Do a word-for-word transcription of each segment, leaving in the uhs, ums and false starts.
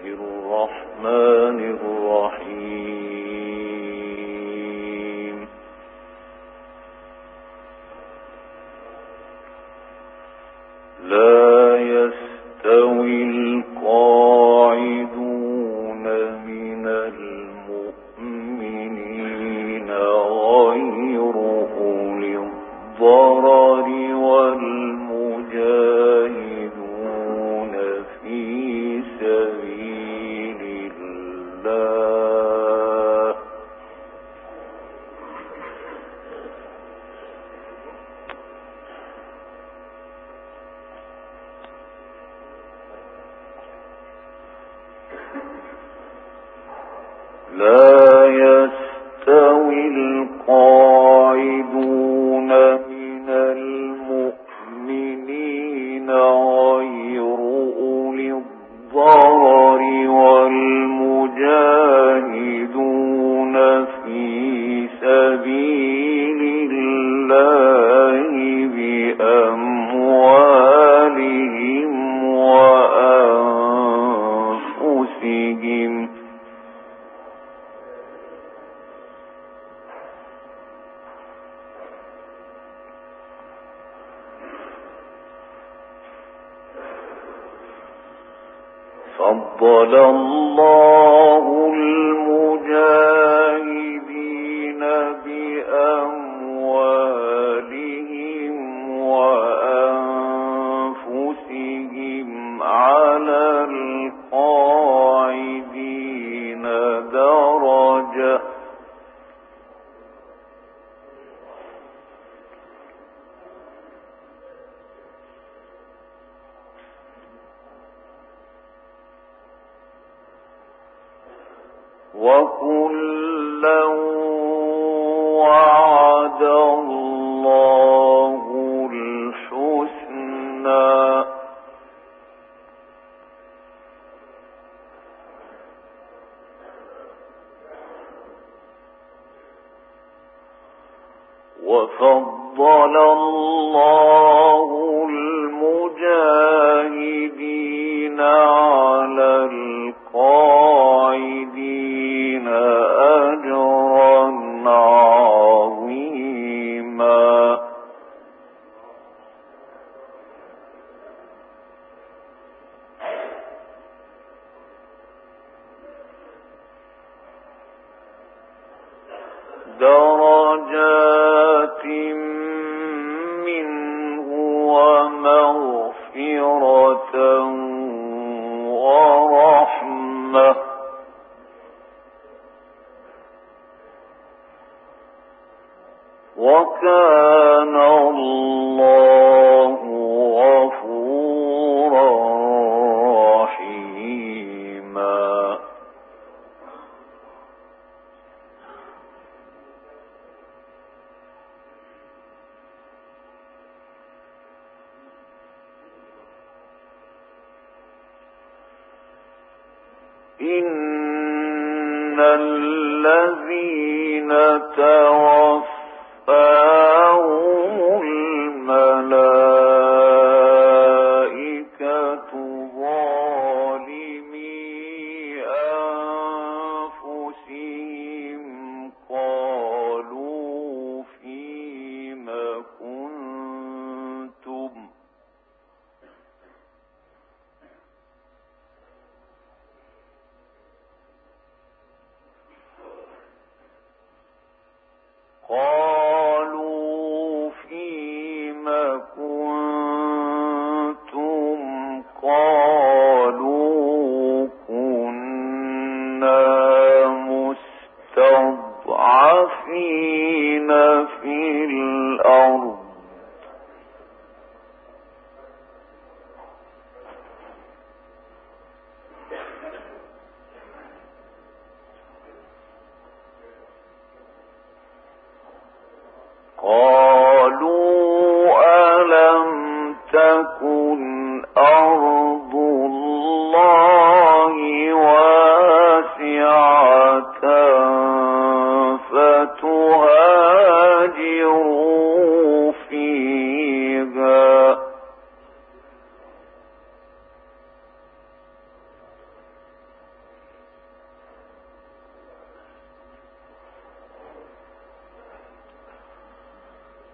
الرحمن الرحيم. لا يستوي القاعدون من المؤمنين غير أولي الضرر والمجاهدون في سبيل الله لا يستوي القاعدون من المؤمنين غير أولي الضرر والمجاهدون في سبيل الله بأموالهم وأنفسهم فضل الله المجاهدين بأموالهم وأنفسهم على القاعدين درجة وكلا وعد الله الحسنى وفضل الله المجاهدين على القاعدين أجرا عظيما. درجات منه ومغفرة ورحمة وكان الله غفورا رحيما. إن الذين توفاهم الملائكة ظالمي أنفسهم قالوا فيم كنتم قالوا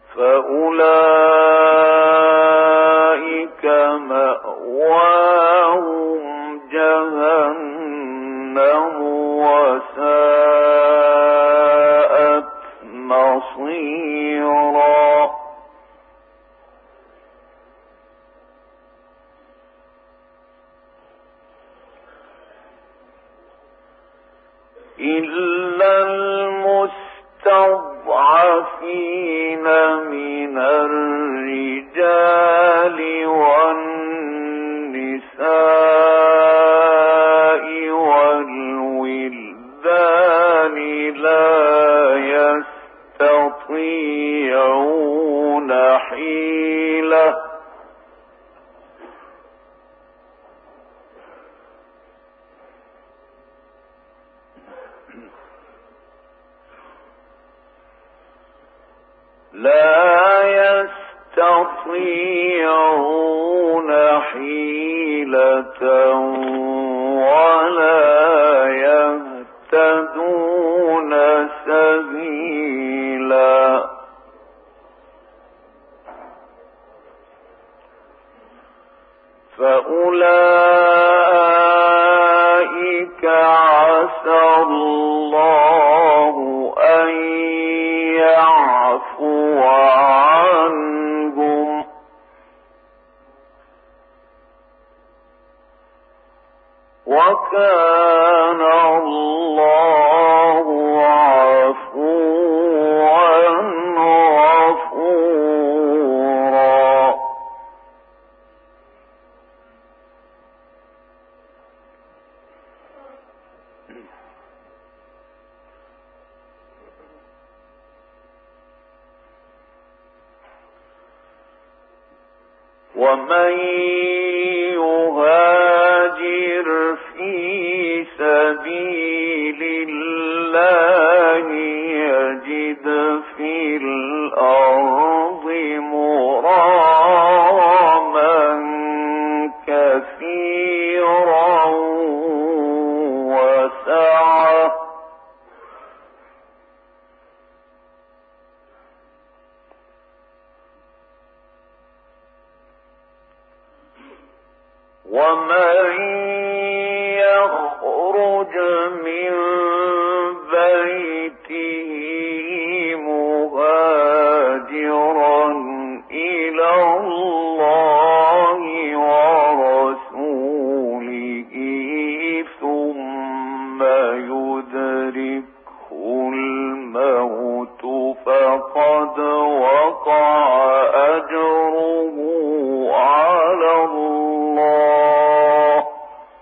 فأولئك مأواهم جهنم وساءت مصيرا إلا المستضعفين من الرجال والنساء والولدان لا يستطيعون حيلة لا يستطيعون حيلة ولا يهتدون سبيلا فأولئك عسى الله أن يعفو عنهم وكان الله عفوا غفورا ومن يهاجر في سبيل الله يجد في الأرض مراغما كثيرا وسعة ومن يخرج من بيته مهاجرا إلى الله ورسوله ثم يدركه الموت فقد وقع أجره على الله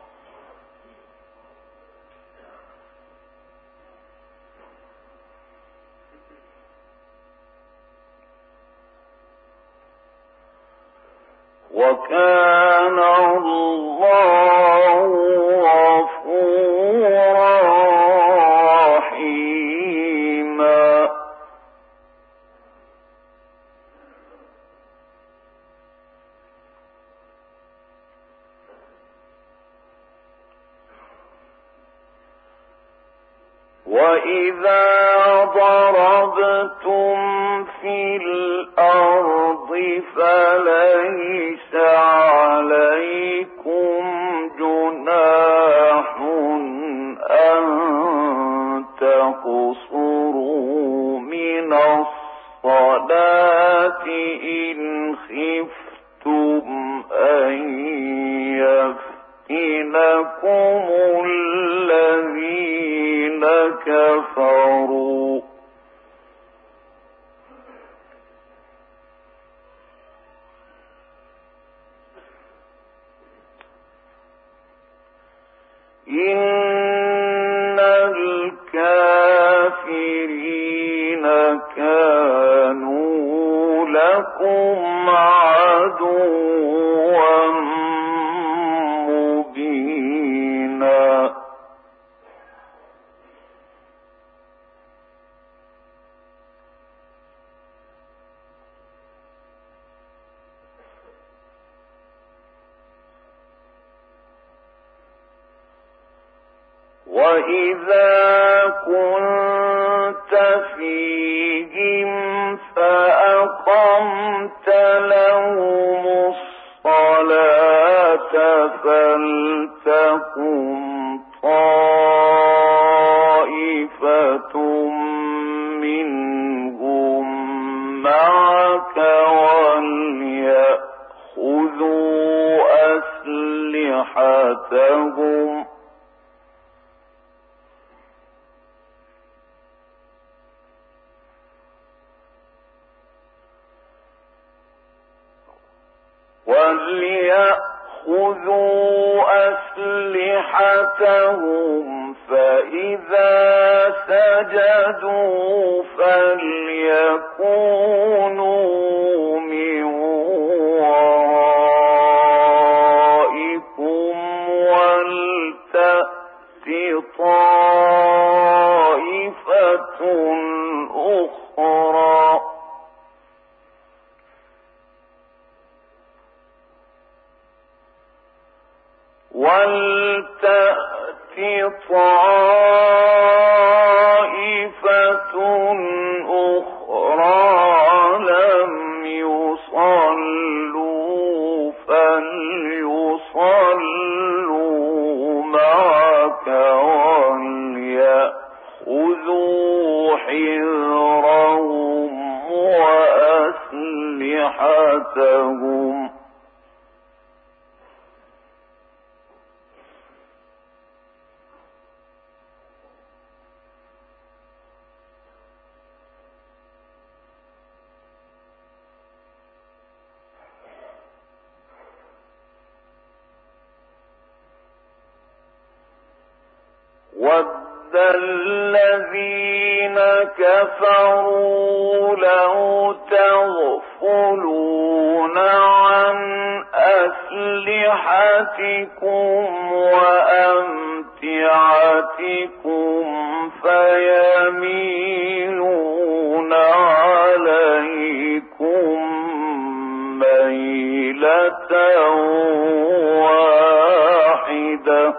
وكان الله غفورا رحيما وإذا ضربتم في الأرض فليس عليكم جناح أن تقصروا من الصلاة إن خفتم أن يفتنكم الذين كفروا إن الكافرين كانوا لكم عدوا مبينا وإذا كنتم فيهم فأقمت لهم الصلاة فلتقم طائفة منهم معك وليأخذوا أسلحتهم وليأخذوا أسلحتهم فإذا سجدوا فليكونوا من ورائكم ولتأت طائفة أخرى ولتأت طائفة أخرى لم يصلوا فليصلوا معك وليأخذوا حذرهم وأسلحتهم وَدَّ الَّذِينَ كَفَرُوا لَوْ تَغْفُلُونَ عَنْ أَسْلِحَتِكُمْ وَأَمْتِعَتِكُمْ فَيَمِيلُونَ عَلَيْكُمْ مَيْلَةً وَاحِدَةً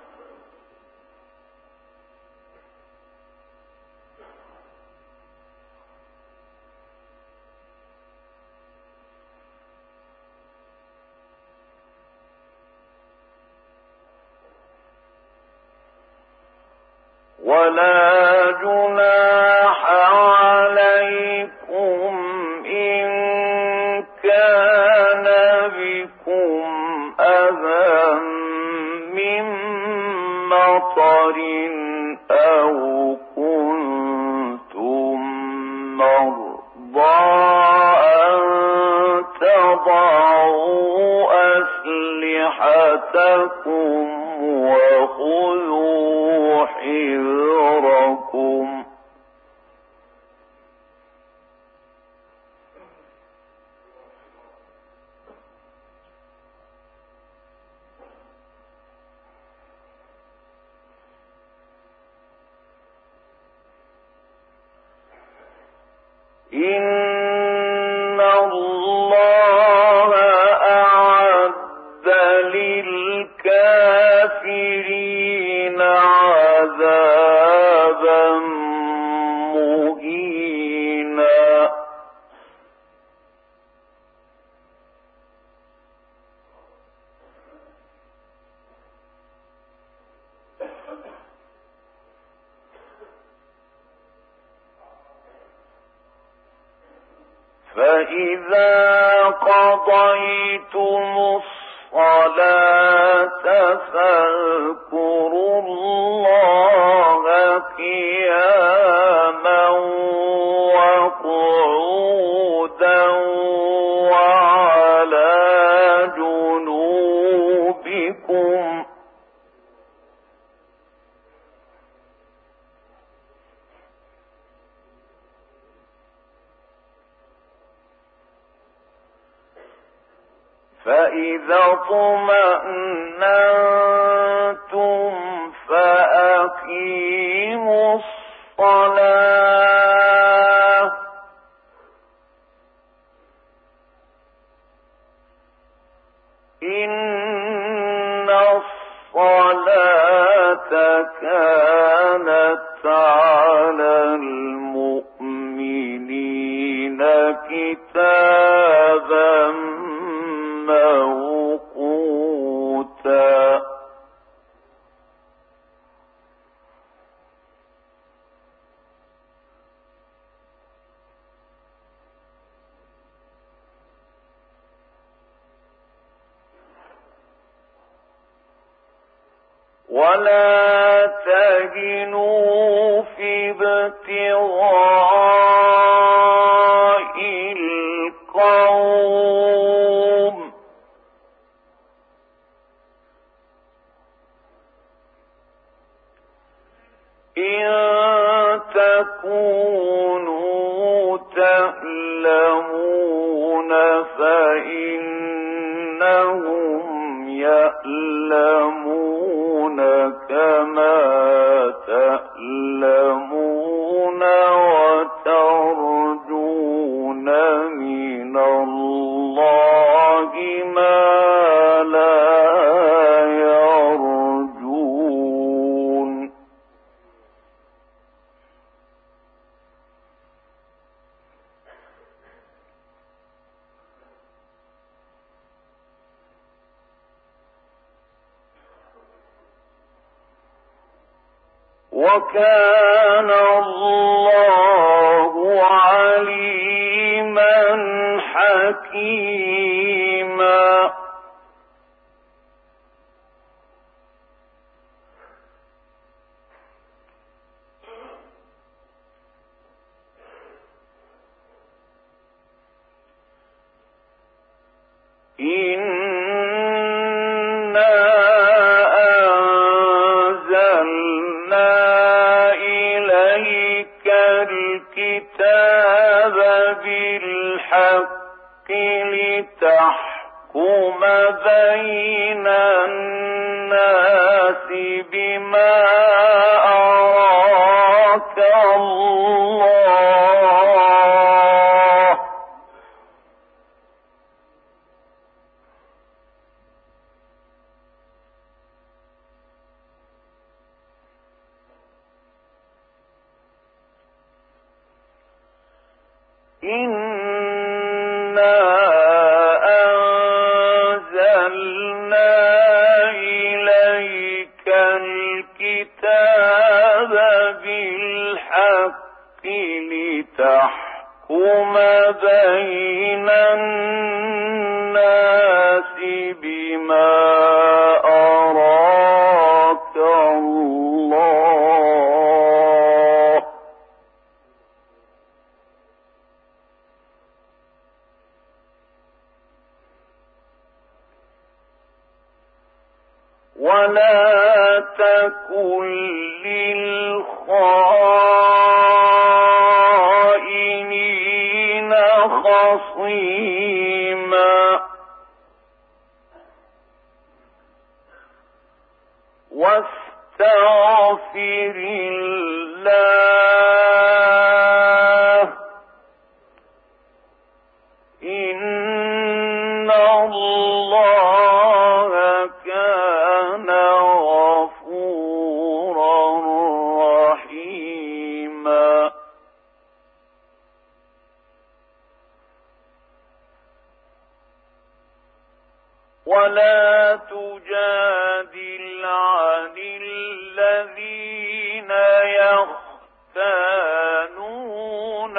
ولا جناح عليكم إن كان بكم أذى من مطر أو كنتم مرضى أن تضعوا أسلحتكم وخذوا حذركم إن الله أعد للكافرين عذابا مهينا فإذا قضيتم الصلاة فاذكروا الله قياما وقعودا وعلى جنوبكم فإذا اطمأننتم فأقيموا الصلاة إن الصلاة كانت على المؤمنين كتابا موقوتا ولا تهنوا في ابتغاء القوم إن تكونوا تألمون فإنهم يألمون كما تألمون وترجون من الله ما لا يرجون وكان الله عليما حكيما الكتاب بالحق لتحكم بين الناس بما أراك الله إنا أنزلنا إليك الكتاب بالحق لتحكم بين الناس بما أراك الله ولا تكن للخائنين خصيما واستغفر الله إن الله كان غفورا رحيما ولا تجادل عن الذين يختانون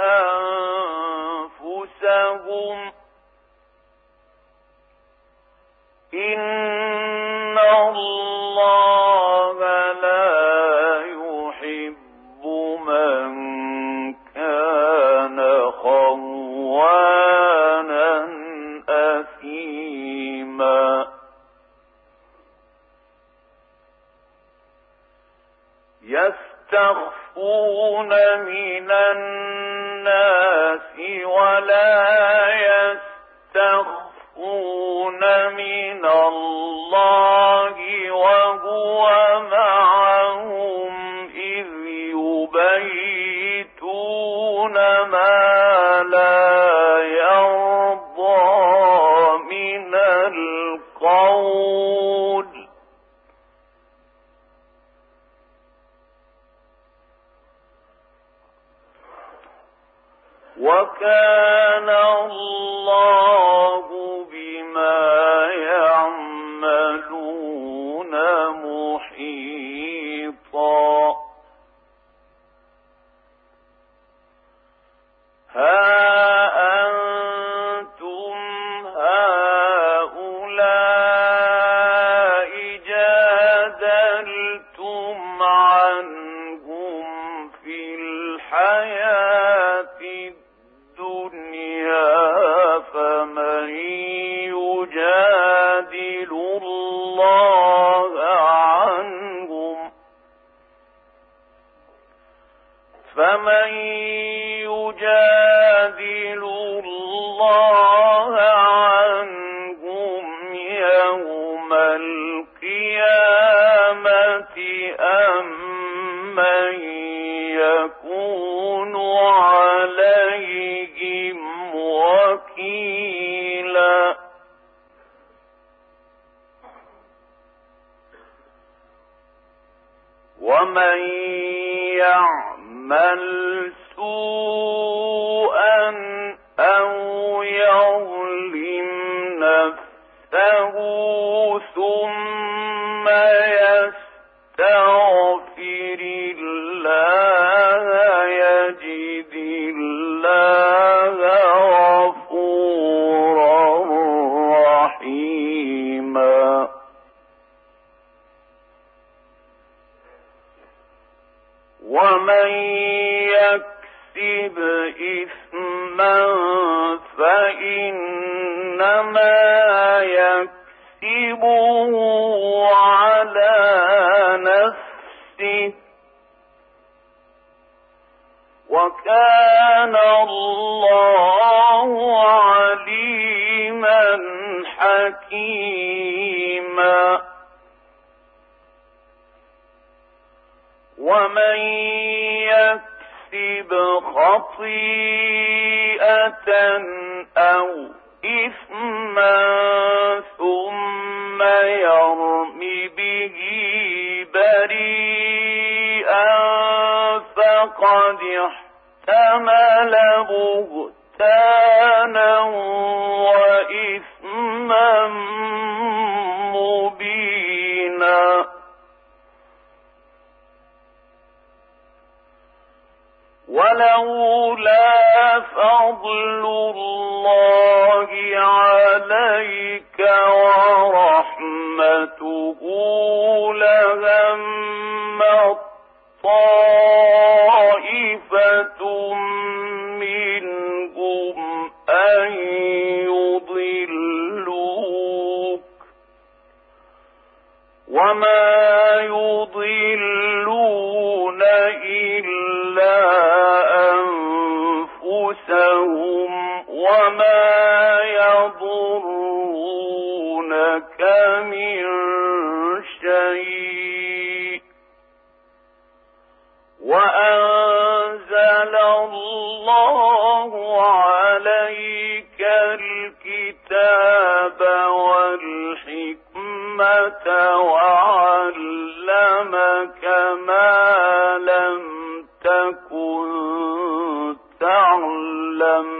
أنفسهم إن الله لا يحب من كان خوانا أثيما يستخفون من الناس ولا يستخفون من الله وهو معهم إذ يبيتون ما لا يرضى من القول وكان الله بما يعملون محيطا. ها أنتم هؤلاء جادلتم عنهم في الحياة الدنيا، فمن يجادل الله عنهم فمن يجادل الله عنهم يوم القيامة أم من يكون عليهم وكيلا. ومن يعمل سوءا أو يظلم نفسه ثم يستغفر الله يجد الله غفورا رحيما. ومن يكسب إثما فإنما يكسبه على نفسه، وكان الله عليما حكيما. ومن يكسب خطيئة أو إثما ثم يرم به بريئا فقد احتمل بهتانا وإثما مبينا. ولولا فضل الله عليك ورحمته لهمت طائفة منهم أن يضلوك وما يضلون إلا أنفسهم وما يضرونك من شيء. وأنزل الله عليك الكتاب والحكمة وعلمك ما لم تكن تعلم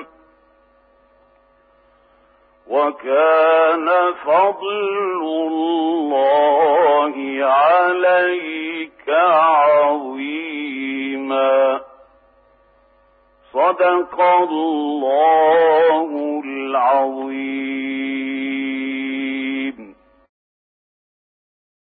وكان فضل الله عليك عظيما. صدق الله العظيم.